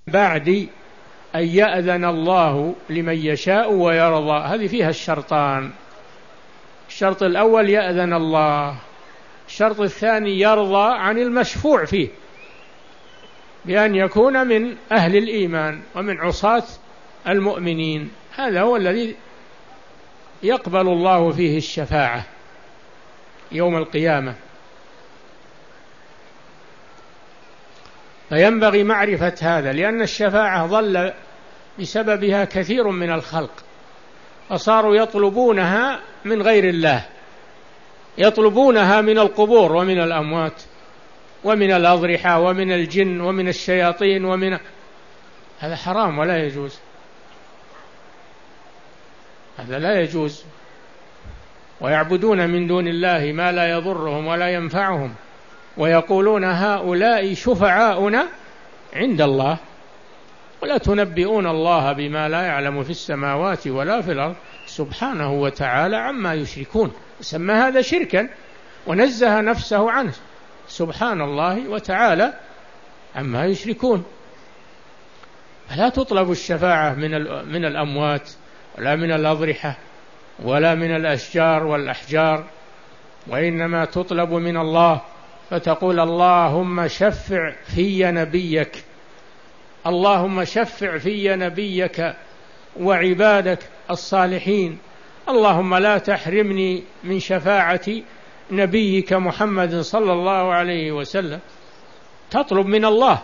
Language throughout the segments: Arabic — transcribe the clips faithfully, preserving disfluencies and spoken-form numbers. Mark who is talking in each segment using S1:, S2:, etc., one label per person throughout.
S1: بعد أن يأذن الله لمن يشاء ويرضى، هذه فيها الشرطان. الشرط الأول يأذن الله، الشرط الثاني يرضى عن المشفوع فيه بأن يكون من أهل الإيمان ومن عصاة المؤمنين. هذا هو الذي يقبل الله فيه الشفاعة يوم القيامة. فينبغي معرفة هذا، لأن الشفاعة ضل بسببها كثير من الخلق، فصاروا يطلبونها من غير الله، يطلبونها من القبور ومن الأموات ومن الأضرحة ومن الجن ومن الشياطين ومن هذا حرام ولا يجوز، هذا لا يجوز. ويعبدون من دون الله ما لا يضرهم ولا ينفعهم ويقولون هؤلاء شفعاؤنا عند الله ولا تنبئون الله بما لا يعلم في السماوات ولا في الأرض سبحانه وتعالى عما يشركون. سمى هذا شركا ونزه نفسه عنه سبحان الله وتعالى عما يشركون. فلا تطلب الشفاعة من من الأموات ولا من الأضرحة ولا من الأشجار والأحجار، وإنما تطلب من الله، فتقول اللهم شفع في نبيك، اللهم شفع في نبيك وعبادك الصالحين، اللهم لا تحرمني من شفاعة نبيك محمد صلى الله عليه وسلم. تطلب من الله،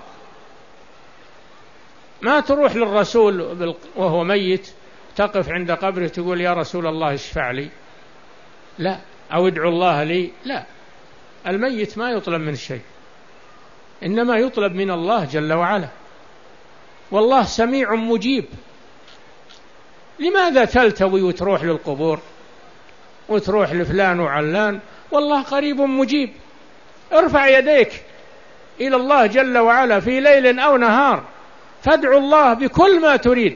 S1: ما تروح للرسول وهو ميت تقف عند قبره تقول يا رسول الله اشفع لي، لا، أو ادعو الله لي، لا، الميت ما يطلب من شيء، إنما يطلب من الله جل وعلا. والله سميع مجيب، لماذا تلتوي وتروح للقبور وتروح لفلان وعلان؟ والله قريب مجيب. ارفع يديك إلى الله جل وعلا في ليل أو نهار، فادعو الله بكل ما تريد،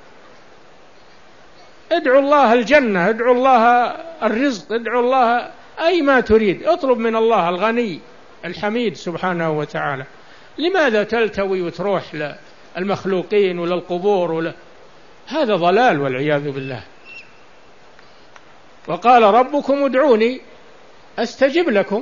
S1: ادعو الله الجنة، ادعو الله الرزق، ادعو الله أي ما تريد، اطلب من الله الغني الحميد سبحانه وتعالى. لماذا تلتوي وتروح للمخلوقين وللقبور ولا؟ هذا ضلال والعياذ بالله. وقال ربكم ادعوني أستجب لكم،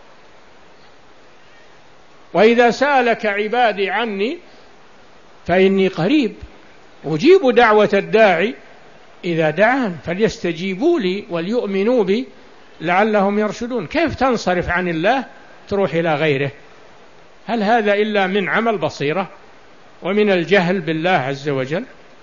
S1: وإذا سألك عبادي عني فإني قريب أجيب دعوة الداعي إذا دعان فليستجيبوا لي وليؤمنوا بي لعلهم يرشدون. كيف تنصرف عن الله تروح إلى غيره؟ هل هذا إلا من عمل بصيرة ومن الجهل بالله عز وجل؟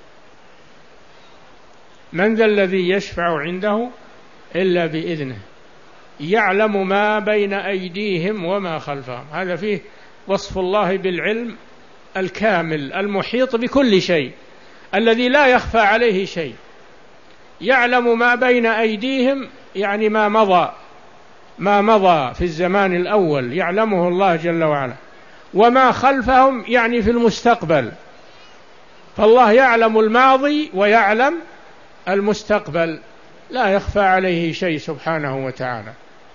S1: من ذا الذي يشفع عنده إلا بإذنه يعلم ما بين أيديهم وما خلفهم. هذا فيه وصف الله بالعلم الكامل المحيط بكل شيء الذي لا يخفى عليه شيء. يعلم ما بين أيديهم يعني ما مضى، ما مضى في الزمان الأول يعلمه الله جل وعلا، وما خلفهم يعني في المستقبل. فالله يعلم الماضي ويعلم المستقبل، لا يخفى عليه شيء سبحانه وتعالى.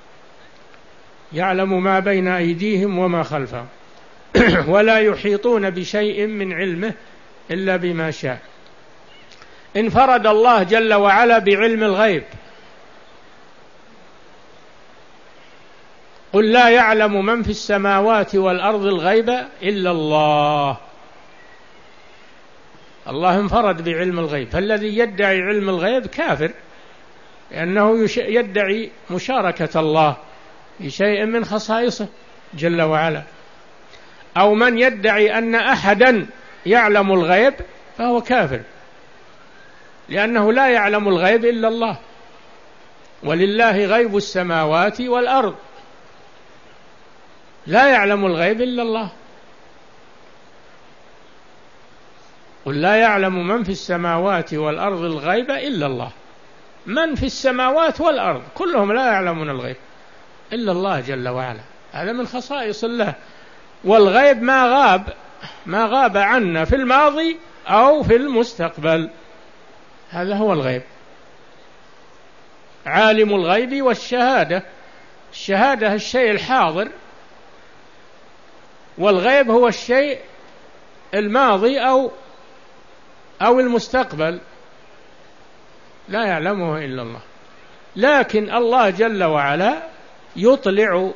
S1: يعلم ما بين أيديهم وما خلفهم ولا يحيطون بشيء من علمه إلا بما شاء. انفرد الله جل وعلا بعلم الغيب. قل لا يعلم من في السماوات والأرض الغيب إلا الله. الله انفرد بعلم الغيب، فالذي يدعي علم الغيب كافر، لأنه يدعي مشاركة الله في شيء من خصائصه جل وعلا. أو من يدعي أن أحدا يعلم الغيب فهو كافر، لأنه لا يعلم الغيب إلا الله، ولله غيب السماوات والأرض، لا يعلم الغيب إلا الله. قل لا يعلم من في السماوات والأرض الغيب إلا الله. من في السماوات والأرض كلهم لا يعلمون الغيب إلا الله جل وعلا، هذا من خصائص الله. والغيب ما غاب ما غاب عنا في الماضي أو في المستقبل، هذا هو الغيب. عالم الغيب والشهادة، الشهادة الشيء الحاضر، والغيب هو الشيء الماضي أو أو المستقبل، لا يعلمه إلا الله. لكن الله جل وعلا يطلع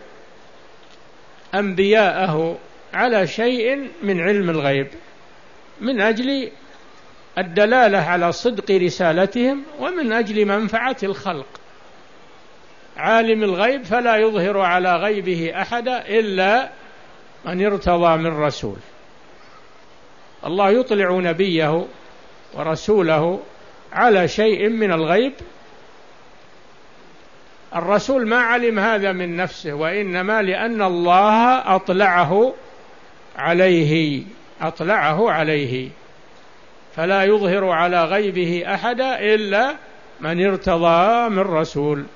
S1: أنبياءه على شيء من علم الغيب من أجل الدلالة على صدق رسالتهم ومن أجل منفعة الخلق. عالم الغيب فلا يظهر على غيبه أحدا إلا من ارتضى من رسول. الله يطلع نبيه ورسوله على شيء من الغيب، الرسول ما علم هذا من نفسه، وإنما لأن الله أطلعه عليه أطلعه عليه فلا يظهر على غيبه أحدا إلا من ارتضى من رسول.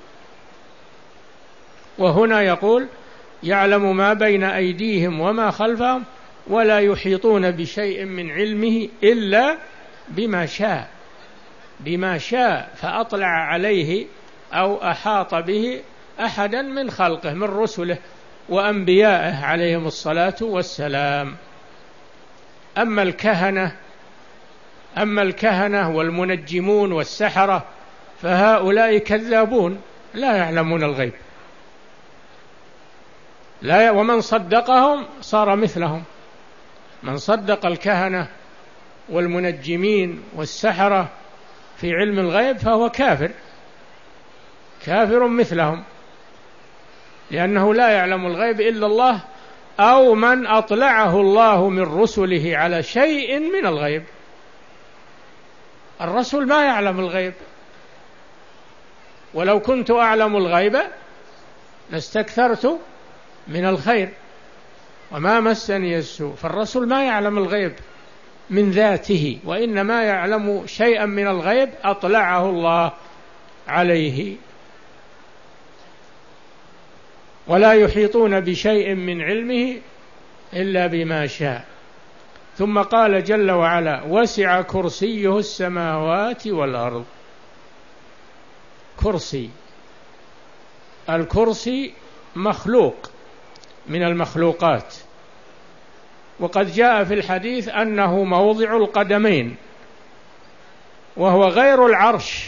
S1: وهنا يقول يعلم ما بين أيديهم وما خلفهم ولا يحيطون بشيء من علمه إلا بما شاء، بما شاء فأطلع عليه أو أحاط به أحدا من خلقه من رسله وأنبيائه عليهم الصلاة والسلام. أما الكهنة أما الكهنة والمنجمون والسحرة فهؤلاء كذابون لا يعلمون الغيب، لا، ومن صدقهم صار مثلهم. من صدق الكهنة والمنجمين والسحرة في علم الغيب فهو كافر كافر مثلهم، لأنه لا يعلم الغيب إلا الله أو من أطلعه الله من رسله على شيء من الغيب. الرسول ما يعلم الغيب، ولو كنت أعلم الغيب لاستكثرت من الخير وما مسني السوء. فالرسول ما يعلم الغيب من ذاته، وإنما يعلم شيئا من الغيب أطلعه الله عليه. ولا يحيطون بشيء من علمه إلا بما شاء. ثم قال جل وعلا وسع كرسيه السماوات والأرض. كرسي، الكرسي مخلوق من المخلوقات، وقد جاء في الحديث أنه موضع القدمين، وهو غير العرش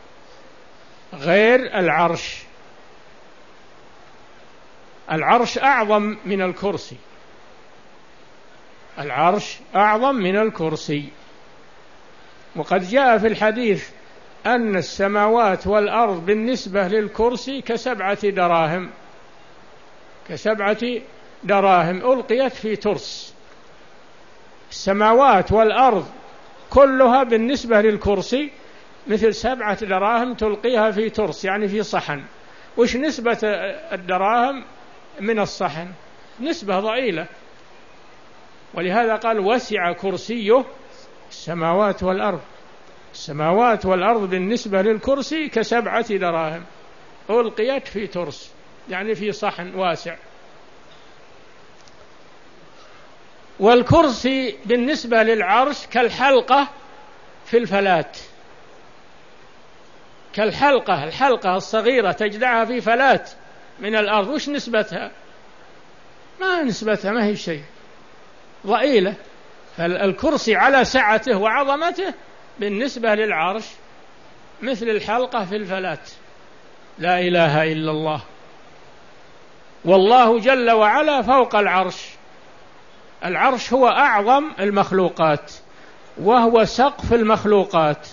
S1: غير العرش العرش أعظم من الكرسي العرش أعظم من الكرسي. وقد جاء في الحديث أن السماوات والأرض بالنسبة للكرسي كسبعة دراهم كسبعة دراهم ألقيت في ترس. السماوات والأرض كلها بالنسبة للكرسي مثل سبعة دراهم تلقيها في ترس، يعني في صحن. وش نسبة الدراهم من الصحن؟ نسبة ضئيلة. ولهذا قال وسع كرسيه السماوات والأرض. السماوات والأرض بالنسبة للكرسي كسبعة دراهم ألقيت في ترس، يعني في صحن واسع. والكرسي بالنسبة للعرش كالحلقة في الفلاة، كالحلقة الحلقة الصغيرة تجدعها في فلاة من الأرض. وش نسبتها؟ ما نسبتها، ما هي شيء، ضئيلة. فالكرسي على سعته وعظمته بالنسبة للعرش مثل الحلقة في الفلاة. لا إله إلا الله. والله جل وعلا فوق العرش. العرش هو أعظم المخلوقات، وهو سقف المخلوقات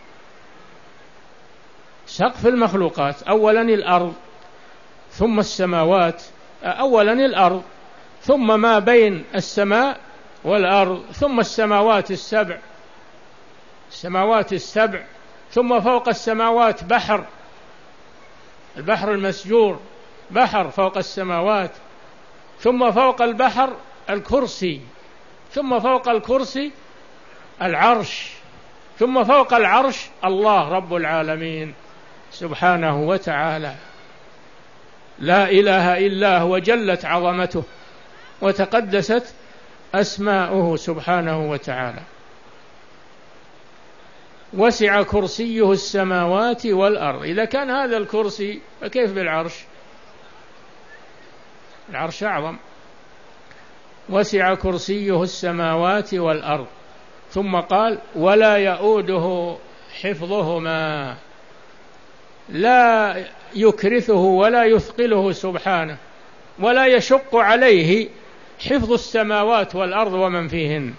S1: سقف المخلوقات. أولا الأرض ثم السماوات، أولا الأرض ثم ما بين السماء والأرض، ثم السماوات السبع السماوات السبع ثم فوق السماوات بحر، البحر المسجور بحر فوق السماوات، ثم فوق البحر الكرسي، ثم فوق الكرسي العرش، ثم فوق العرش الله رب العالمين سبحانه وتعالى. لا إله إلا هو، جلت عظمته وتقدست أسماؤه سبحانه وتعالى. وسع كرسيه السماوات والأرض. إذا كان هذا الكرسي فكيف بالعرش؟ العرش أعظم. وسع كرسيه السماوات والأرض. ثم قال ولا يؤوده حفظهما، لا يكرثه ولا يثقله سبحانه، ولا يشق عليه حفظ السماوات والأرض ومن فيهن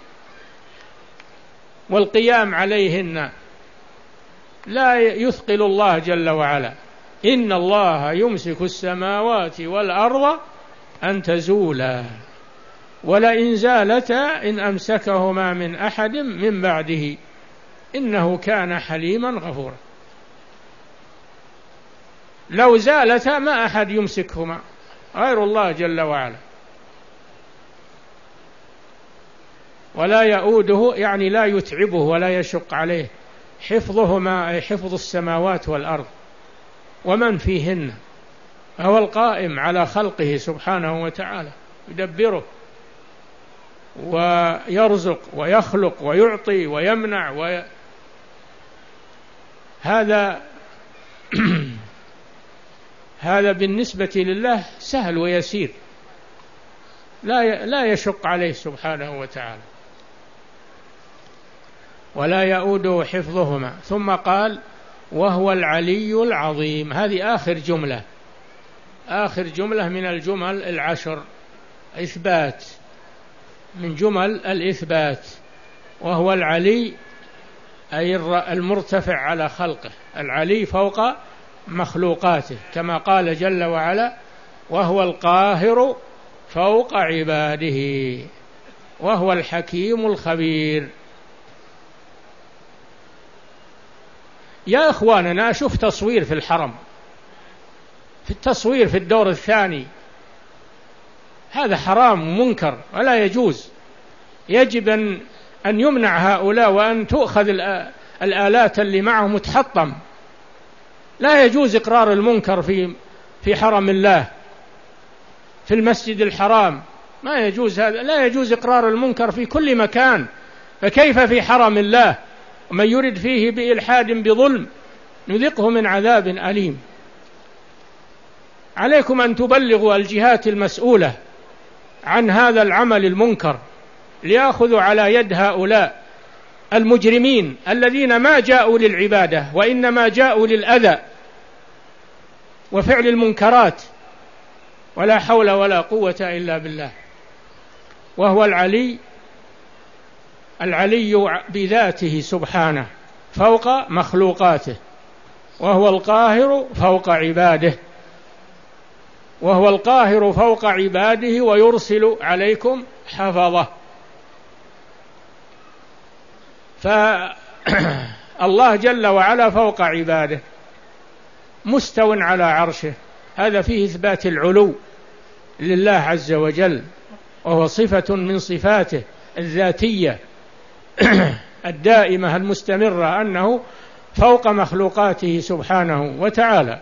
S1: والقيام عليهن، لا يثقل الله جل وعلا. إن الله يمسك السماوات والأرض أن تزولا ولئن زالتا إن أمسكهما من أحد من بعده إنه كان حليما غفورا. لو زالتا ما أحد يمسكهما غير الله جل وعلا. ولا يؤوده يعني لا يتعبه ولا يشق عليه حفظهما، أي حفظ السماوات والأرض ومن فيهن. هو القائم على خلقه سبحانه وتعالى، يدبره ويرزق ويخلق ويعطي ويمنع وي... هذا هذا بالنسبة لله سهل ويسير، لا لا يشق عليه سبحانه وتعالى. ولا يؤوده حفظهما. ثم قال وهو العلي العظيم. هذه آخر جملة، آخر جملة من الجمل العشر، إثبات من جمل الإثبات. وهو العلي أي المرتفع على خلقه، العلي فوق مخلوقاته، كما قال جل وعلا وهو القاهر فوق عباده وهو الحكيم الخبير. يا أخواننا أشوف تصوير في الحرم، في التصوير في الدور الثاني، هذا حرام ومنكر ولا يجوز. يجب أن أن يمنع هؤلاء وأن تؤخذ الآلات اللي معهم وتحطم. لا يجوز إقرار المنكر في في حرم الله، في المسجد الحرام ما يجوز هذا. لا يجوز إقرار المنكر في كل مكان، فكيف في حرم الله؟ ومن يرد فيه بإلحاد بظلم نذقه من عذاب أليم. عليكم أن تبلغوا الجهات المسؤولة عن هذا العمل المنكر ليأخذوا على يد هؤلاء المجرمين الذين ما جاءوا للعبادة وإنما جاءوا للأذى وفعل المنكرات. ولا حول ولا قوة إلا بالله. وهو العلي، العلي بذاته سبحانه فوق مخلوقاته، وهو القاهر فوق عباده، وهو القاهر فوق عباده ويرسل عليكم حفظه. فالله جل وعلا فوق عباده مستو على عرشه، هذا فيه إثبات العلو لله عز وجل، وهو صفة من صفاته الذاتية الدائمة المستمرة، أنه فوق مخلوقاته سبحانه وتعالى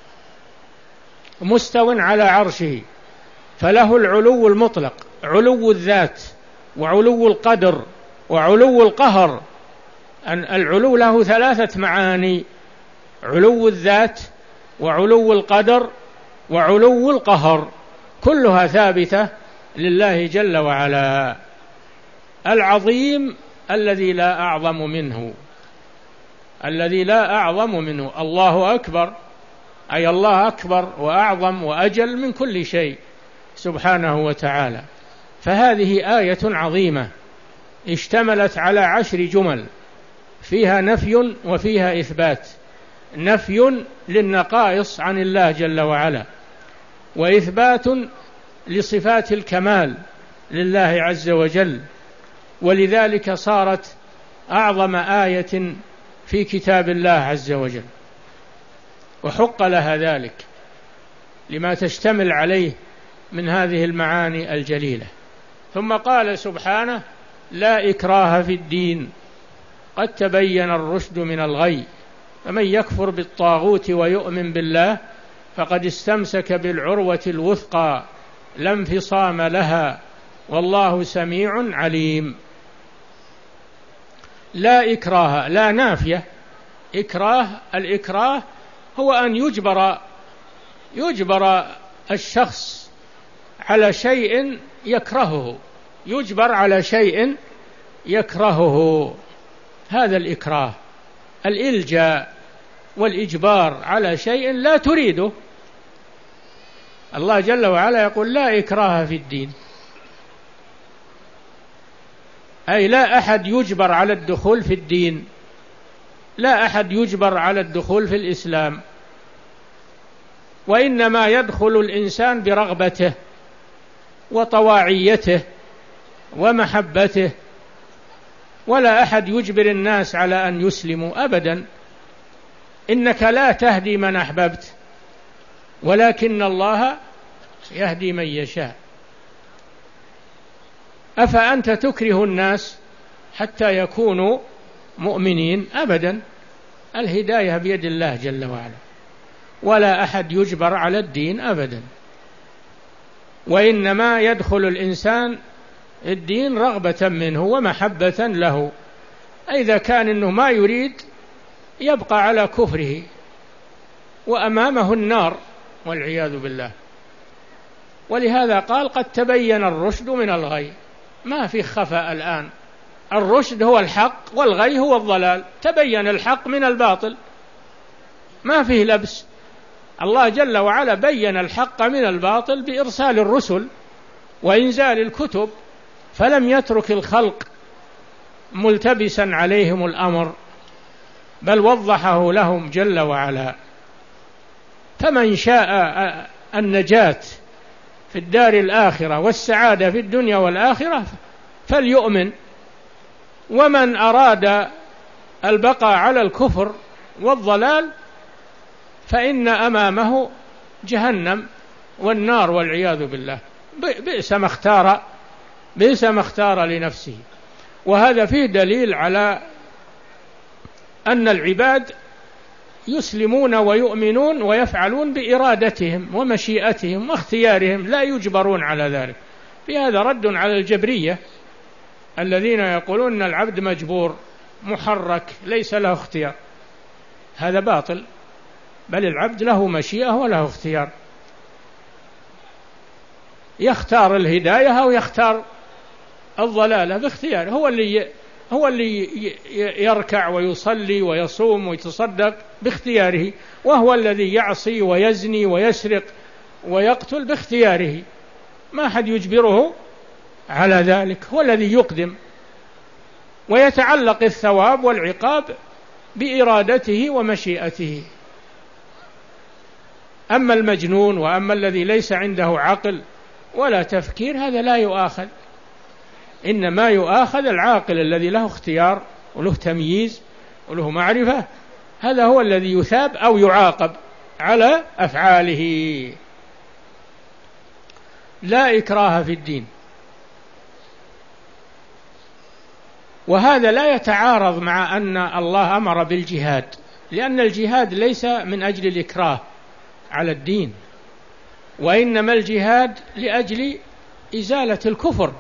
S1: مستو على عرشه، فله العلو المطلق، علو الذات وعلو القدر وعلو القهر. العلو له ثلاثة معاني: علو الذات وعلو القدر وعلو القهر، كلها ثابتة لله جل وعلا. العظيم الذي لا أعظم منه، الذي لا أعظم منه. الله أكبر، أي الله أكبر وأعظم وأجل من كل شيء سبحانه وتعالى. فهذه آية عظيمة اشتملت على عشر جمل فيها نفي وفيها إثبات. نفي للنقائص عن الله جل وعلا، وإثبات لصفات الكمال لله عز وجل، ولذلك صارت أعظم آية في كتاب الله عز وجل، وحق لها ذلك لما تشتمل عليه من هذه المعاني الجليلة. ثم قال سبحانه: لا إكراه في الدين قد تبين الرشد من الغي، فمن يكفر بالطاغوت ويؤمن بالله فقد استمسك بالعروة الوثقى لا انفصام لها والله سميع عليم. لا إكراه، لا نافية. إكراه، الإكراه هو أن يجبر يجبر الشخص على شيء يكرهه يجبر على شيء يكرهه، هذا الإكراه، الإلجاء والإجبار على شيء لا تريده. الله جل وعلا يقول لا إكراه في الدين، أي لا أحد يجبر على الدخول في الدين، لا أحد يجبر على الدخول في الإسلام، وإنما يدخل الإنسان برغبته وطواعيته ومحبته، ولا أحد يجبر الناس على أن يسلموا أبدا. إنك لا تهدي من أحببت ولكن الله يهدي من يشاء. أفأنت تكره الناس حتى يكونوا مؤمنين؟ أبدا، الهداية بيد الله جل وعلا، ولا أحد يجبر على الدين أبدا، وإنما يدخل الإنسان الدين رغبة منه ومحبة له. إذا كان إنه ما يريد يبقى على كفره وأمامه النار والعياذ بالله. ولهذا قال قد تبين الرشد من الغي، ما في خفاء الآن، الرشد هو الحق والغي هو الضلال، تبين الحق من الباطل، ما فيه لبس. الله جل وعلا بين الحق من الباطل بإرسال الرسل وإنزال الكتب، فلم يترك الخلق ملتبسا عليهم الأمر، بل وضحه لهم جل وعلا. فمن شاء النجاة في الدار الآخرة والسعادة في الدنيا والآخرة فليؤمن، ومن أراد البقاء على الكفر والضلال فإن أمامه جهنم والنار والعياذ بالله. بئس ما اختار بئس ما اختار لنفسه. وهذا فيه دليل على أن العباد يسلمون ويؤمنون ويفعلون بإرادتهم ومشيئتهم واختيارهم، لا يجبرون على ذلك. في هذا رد على الجبرية الذين يقولون أن العبد مجبور محرك ليس له اختيار، هذا باطل، بل العبد له مشيئة وله اختيار، يختار الهداية أو يختار الضلالة باختياره. هو اللي هو اللي يركع ويصلي ويصوم ويتصدق باختياره، وهو الذي يعصي ويزني ويسرق ويقتل باختياره، ما أحد يجبره على ذلك، هو الذي يقدم، ويتعلق الثواب والعقاب بإرادته ومشيئته. أما المجنون وأما الذي ليس عنده عقل ولا تفكير هذا لا يؤاخذ، إنما يؤاخذ العاقل الذي له اختيار وله تمييز وله معرفة، هذا هو الذي يثاب أو يعاقب على أفعاله. لا إكراه في الدين، وهذا لا يتعارض مع أن الله أمر بالجهاد، لأن الجهاد ليس من أجل الإكراه على الدين، وإنما الجهاد لأجل إزالة الكفر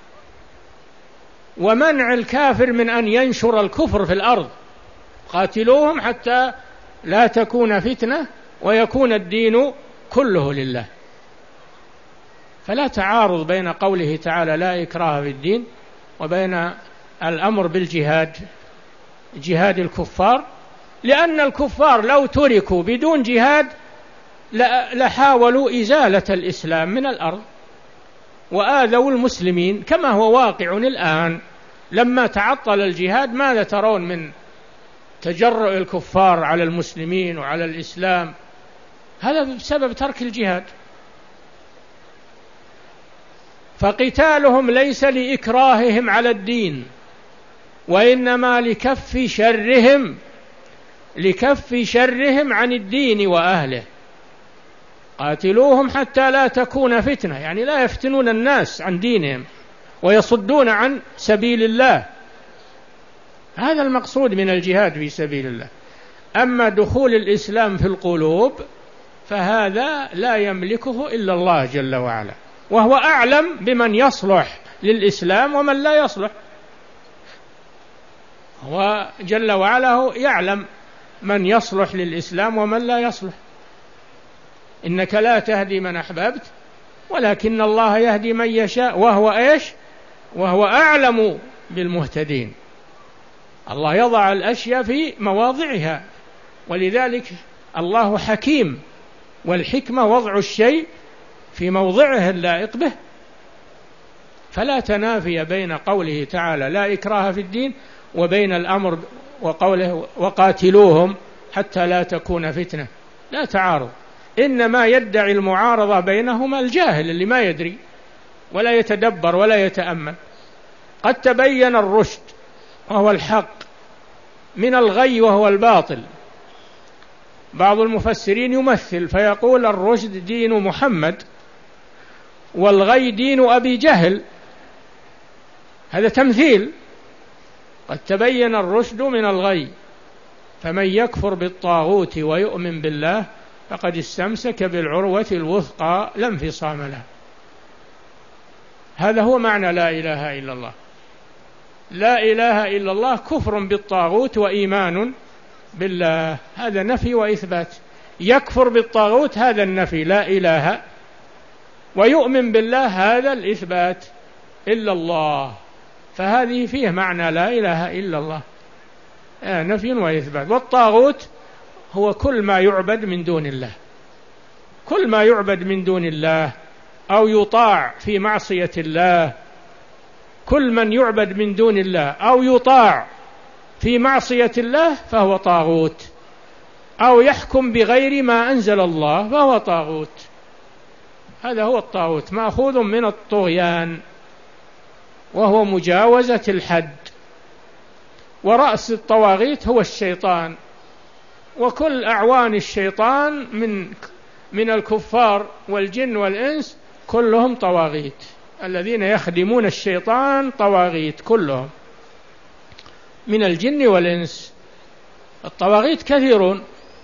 S1: ومنع الكافر من أن ينشر الكفر في الأرض. قاتلوهم حتى لا تكون فتنة ويكون الدين كله لله. فلا تعارض بين قوله تعالى لا إكراه في الدين وبين الأمر بالجهاد، جهاد الكفار، لأن الكفار لو تركوا بدون جهاد لحاولوا إزالة الإسلام من الأرض وآذوا المسلمين، كما هو واقع الآن. لما تعطل الجهاد ماذا ترون من تجرؤ الكفار على المسلمين وعلى الإسلام؟ هذا بسبب ترك الجهاد. فقتالهم ليس لإكراههم على الدين، وإنما لكف شرهم لكف شرهم عن الدين وأهله. قاتلوهم حتى لا تكون فتنة، يعني لا يفتنون الناس عن دينهم ويصدون عن سبيل الله، هذا المقصود من الجهاد في سبيل الله. أما دخول الإسلام في القلوب فهذا لا يملكه إلا الله جل وعلا، وهو أعلم بمن يصلح للإسلام ومن لا يصلح. هو جل وعلا يعلم من يصلح للإسلام ومن لا يصلح. إنك لا تهدي من أحببت ولكن الله يهدي من يشاء، وهو إيش؟ وهو أعلم بالمهتدين. الله يضع الأشياء في مواضعها، ولذلك الله حكيم، والحكمة وضع الشيء في موضعه اللائق به. فلا تنافي بين قوله تعالى لا إكراه في الدين وبين الأمر وقوله وقاتلوهم حتى لا تكون فتنة، لا تعارض. إنما يدعي المعارضة بينهما الجاهل اللي ما يدري ولا يتدبر ولا يتأمل. قد تبين الرشد وهو الحق من الغي وهو الباطل. بعض المفسرين يمثل فيقول الرشد دين محمد والغي دين أبي جهل، هذا تمثيل. قد تبين الرشد من الغي، فمن يكفر بالطاغوت ويؤمن بالله فقد استمسك بالعروة الوثقى لا انفصام لها. هذا هو معنى لا إله إلا الله. لا إله إلا الله كفر بالطاغوت وإيمان بالله، هذا نفي وإثبات. يكفر بالطاغوت هذا النفي لا إله، ويؤمن بالله هذا الإثبات إلا الله. فهذه فيه معنى لا إله إلا الله، آه نفي وإثبات. والطاغوت هو كل ما يعبد من دون الله، كل ما يعبد من دون الله أو يطاع في معصية الله. كل من يعبد من دون الله أو يطاع في معصية الله فهو طاغوت، أو يحكم بغير ما أنزل الله فهو طاغوت. هذا هو الطاغوت، مأخوذ من الطغيان وهو مجاوزة الحد. ورأس الطواغيت هو الشيطان، وكل أعوان الشيطان من من الكفار والجن والإنس كلهم طواغيت. الذين يخدمون الشيطان طواغيت كلهم من الجن والإنس. الطواغيت كثيرون،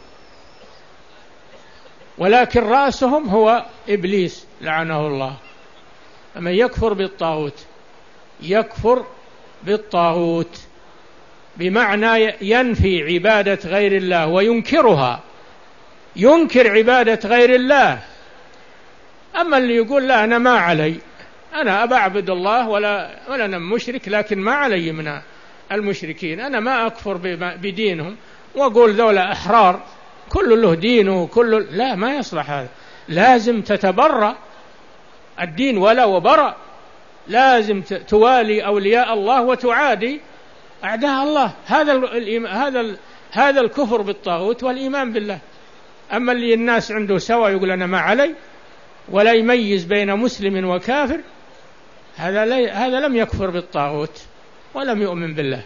S1: ولكن رأسهم هو إبليس لعنه الله. فمن يكفر بالطاغوت يكفر بالطاغوت بمعنى ينفي عبادة غير الله وينكرها، ينكر عبادة غير الله. أما اللي يقول لا أنا ما علي، أنا أبى أعبد الله ولا ولا أنا مشرك، لكن ما علي من المشركين، أنا ما أكفر بدينهم وأقول ذولا أحرار كل له دينه كل، لا ما يصلح هذا. لازم تتبرأ الدين ولا وبرأ، لازم توالي أولياء الله وتعادي أعداء الله. هذا هذا هذا الكفر بالطاغوت والإيمان بالله. أما اللي الناس عنده سوى يقول أنا ما علي ولا يميز بين مسلم وكافر، هذا هذا لم يكفر بالطاغوت ولم يؤمن بالله.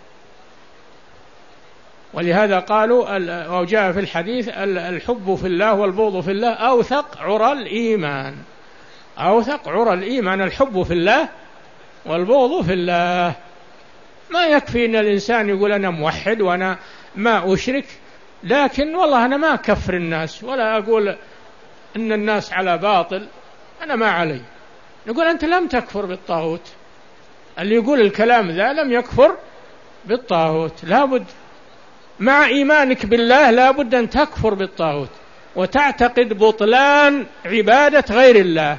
S1: ولهذا قالوا وجاء في الحديث الحب في الله والبغض في الله أوثق عرى الإيمان. أوثق عرى الإيمان الحب في الله والبغض في الله. ما يكفي أن الإنسان يقول أنا موحد وأنا ما أشرك، لكن والله أنا ما أكفر الناس ولا أقول أن الناس على باطل، أنا ما علي. نقول أنت لم تكفر بالطاغوت. اللي يقول الكلام ذا لم يكفر بالطاغوت. لابد مع إيمانك بالله لابد أن تكفر بالطاغوت وتعتقد بطلان عبادة غير الله،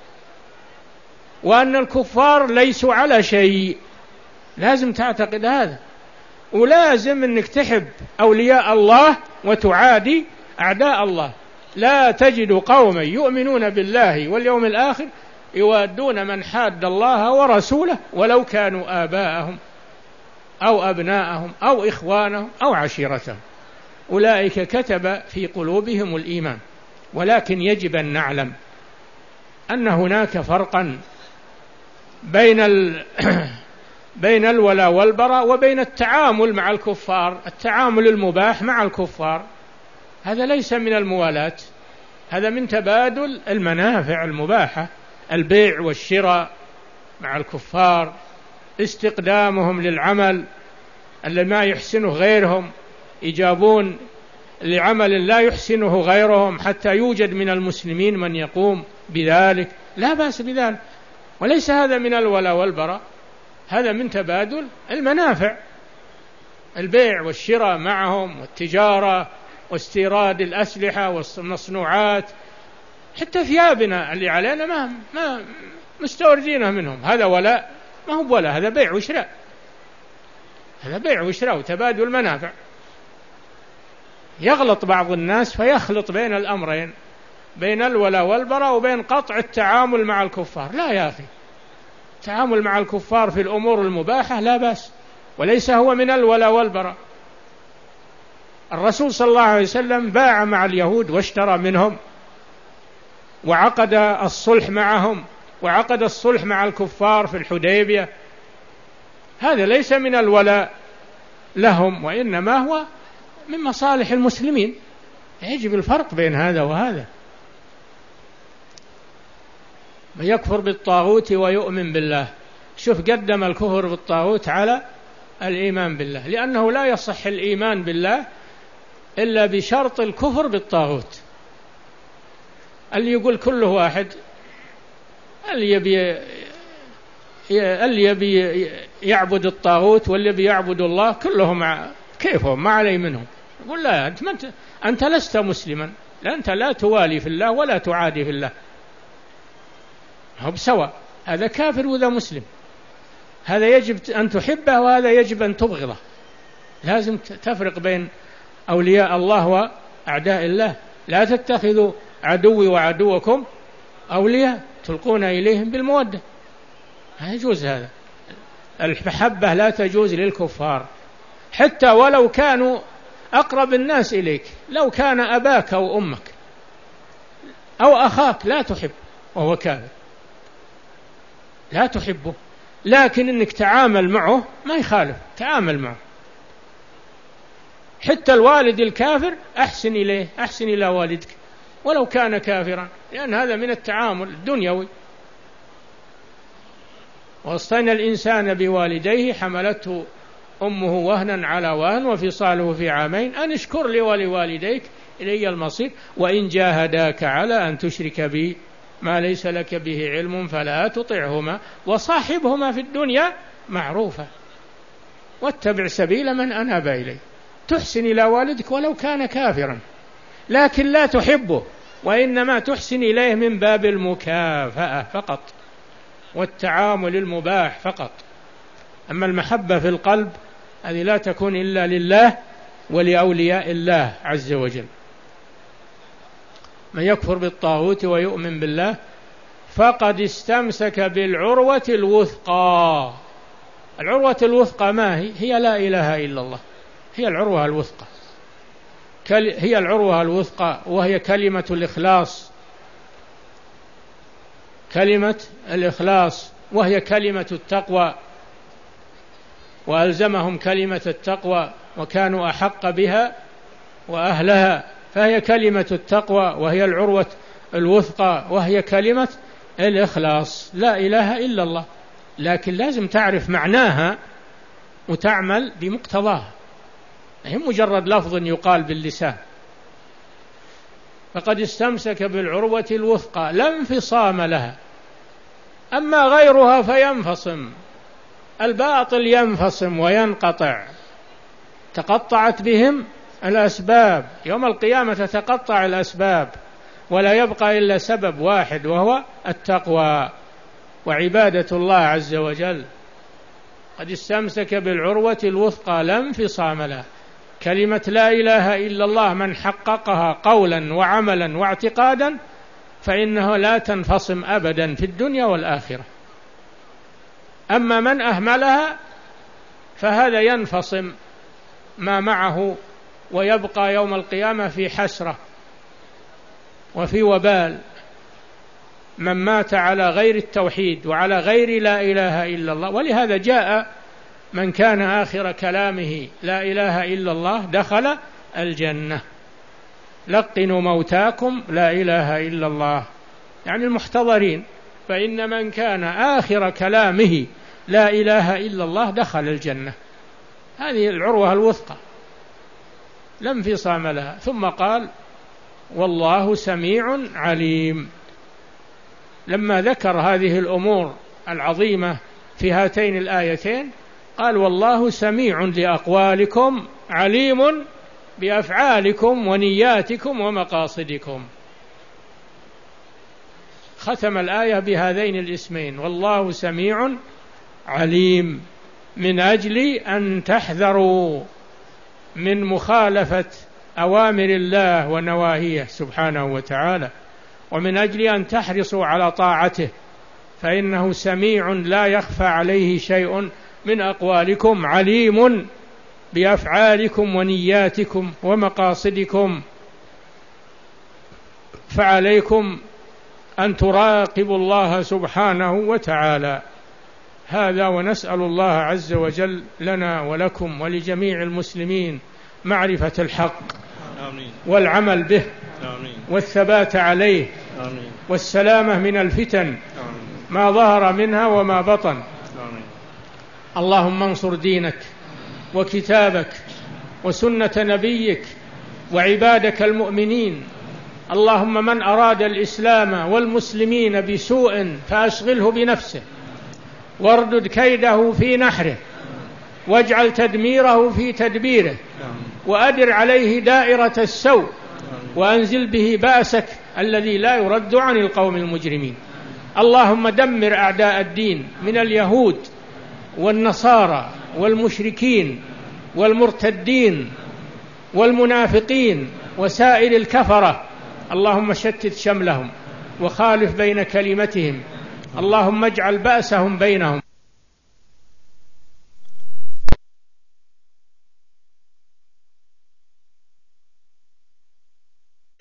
S1: وأن الكفار ليسوا على شيء. لازم تعتقد هذا، ولازم أنك تحب أولياء الله وتعادي أعداء الله. لا تجد قوما يؤمنون بالله واليوم الآخر يوادون من حاد الله ورسوله ولو كانوا آباءهم أو أبناءهم أو إخوانهم أو عشيرتهم، أولئك كتب في قلوبهم الإيمان. ولكن يجب أن نعلم أن هناك فرقا بين ال بين الولاء والبراء وبين التعامل مع الكفار. التعامل المباح مع الكفار هذا ليس من الموالاة، هذا من تبادل المنافع المباحة، البيع والشراء مع الكفار، استقدامهم للعمل اللي ما يحسنه غيرهم، يجابون لعمل لا يحسنه غيرهم حتى يوجد من المسلمين من يقوم بذلك، لا بأس بذلك. وليس هذا من الولاء والبراء، هذا من تبادل المنافع، البيع والشراء معهم والتجارة واستيراد الأسلحة والمصنوعات، حتى ثيابنا اللي علينا ما ما مستوردينها منهم، هذا ولاء ما هو ولا، هذا بيع وشراء، هذا بيع وشراء وتبادل منافع. يغلط بعض الناس فيخلط بين الأمرين، بين الولاء والبراء وبين قطع التعامل مع الكفار. لا يا أخي، التعامل مع الكفار في الأمور المباحة لا بأس، وليس هو من الولاء والبراء. الرسول صلى الله عليه وسلم باع مع اليهود واشترى منهم، وعقد الصلح معهم، وعقد الصلح مع الكفار في الحديبية. هذا ليس من الولاء لهم، وإنما هو من مصالح المسلمين. يجب الفرق بين هذا وهذا. من يكفر بالطاغوت ويؤمن بالله، شوف قدم الكفر بالطاغوت على الإيمان بالله، لأنه لا يصح الإيمان بالله إلا بشرط الكفر بالطاغوت. اللي يقول كله واحد، اللي يبي اللي يبي يعبد الطاغوت واللي يبي يعبد الله كلهم كيفهم، ما علي منهم. يقول لا، أنت, أنت, أنت لست مسلما، لا أنت لا توالي في الله ولا تعادي في الله، هم سواء. هذا كافر وذا مسلم، هذا يجب أن تحبه وهذا يجب أن تبغضه. لازم تفرق بين أولياء الله وأعداء الله. لا تتخذوا عدوي وعدوكم أولياء تلقون إليهم بالمودة، لا يجوز هذا. المحبة لا تجوز للكفار حتى ولو كانوا أقرب الناس إليك، لو كان أباك أو أمك أو أخاك لا تحب وهو كافر، لا تحبه، لكن إنك تعامل معه ما يخالف، تعامل معه. حتى الوالد الكافر أحسن إليه، أحسن إلى والدك ولو كان كافرا، لأن هذا من التعامل الدنيوي. ووصينا الإنسان بوالديه حملته أمه وهنا على وهن وفصاله في عامين أن اشكر لي ولوالديك إلي المصير وإن جاهداك على أن تشرك بي ما ليس لك به علم فلا تطعهما وصاحبهما في الدنيا معروفا واتبع سبيل من أناب إلي. تحسن إلى والدك ولو كان كافرا، لكن لا تحبه، وإنما تحسن إليه من باب المكافأة فقط والتعامل المباح فقط. أما المحبة في القلب هذه لا تكون إلا لله ولأولياء الله عز وجل. من يكفر بالطاغوت ويؤمن بالله فقد استمسك بالعروة الوثقى. العروة الوثقى ما هي؟ هي لا إله إلا الله، هي العروة الوثقى، هي العروة الوثقى، وهي كلمة الإخلاص، كلمة الإخلاص، وهي كلمة التقوى. وألزمهم كلمة التقوى وكانوا أحق بها وأهلها، فهي كلمة التقوى وهي العروة الوثقى وهي كلمة الإخلاص، لا إله إلا الله. لكن لازم تعرف معناها وتعمل بمقتضاها، هي مجرد لفظ يقال باللسان. فقد استمسك بالعروة الوثقى لا انفصام لها. أما غيرها فينفصم، الباطل ينفصم وينقطع، تقطعت بهم الأسباب، يوم القيامة تتقطع الأسباب ولا يبقى إلا سبب واحد وهو التقوى وعبادة الله عز وجل. قد استمسك بالعروة الوثقى لا انفصام لها. كلمة لا إله إلا الله من حققها قولا وعملا واعتقادا فإنه لا تنفصم أبدا في الدنيا والآخرة. أما من أهملها فهذا ينفصم ما معه ويبقى يوم القيامة في حسرة وفي وبال. من مات على غير التوحيد وعلى غير لا إله إلا الله. ولهذا جاء من كان آخر كلامه لا إله إلا الله دخل الجنة. لقنوا موتاكم لا إله إلا الله، يعني المحتضرين، فإن من كان آخر كلامه لا إله إلا الله دخل الجنة. هذه العروة الوثقى لا انفصام لها. ثم قال والله سميع عليم. لما ذكر هذه الأمور العظيمة في هاتين الآيتين قال والله سميع لأقوالكم عليم بأفعالكم ونياتكم ومقاصدكم. ختم الآية بهذين الاسمين والله سميع عليم، من أجل أن تحذروا من مخالفة أوامر الله ونواهيه سبحانه وتعالى، ومن أجل أن تحرصوا على طاعته، فإنه سميع لا يخفى عليه شيء من أقوالكم، عليم بأفعالكم ونياتكم ومقاصدكم. فعليكم أن تراقبوا الله سبحانه وتعالى. هذا، ونسأل الله عز وجل لنا ولكم ولجميع المسلمين معرفة الحق والعمل به والثبات عليه والسلامة من الفتن ما ظهر منها وما بطن. اللهم انصر دينك وكتابك وسنة نبيك وعبادك المؤمنين. اللهم من أراد الإسلام والمسلمين بسوء فأشغله بنفسه، واردد كيده في نحره، واجعل تدميره في تدبيره، وأدر عليه دائرة السوء، وأنزل به بأسك الذي لا يرد عن القوم المجرمين. اللهم دمر أعداء الدين من اليهود والنصارى والمشركين والمرتدين والمنافقين وسائر الكفرة. اللهم شتت شملهم وخالف بين كلمتهم. اللهم اجعل بأسهم بينهم.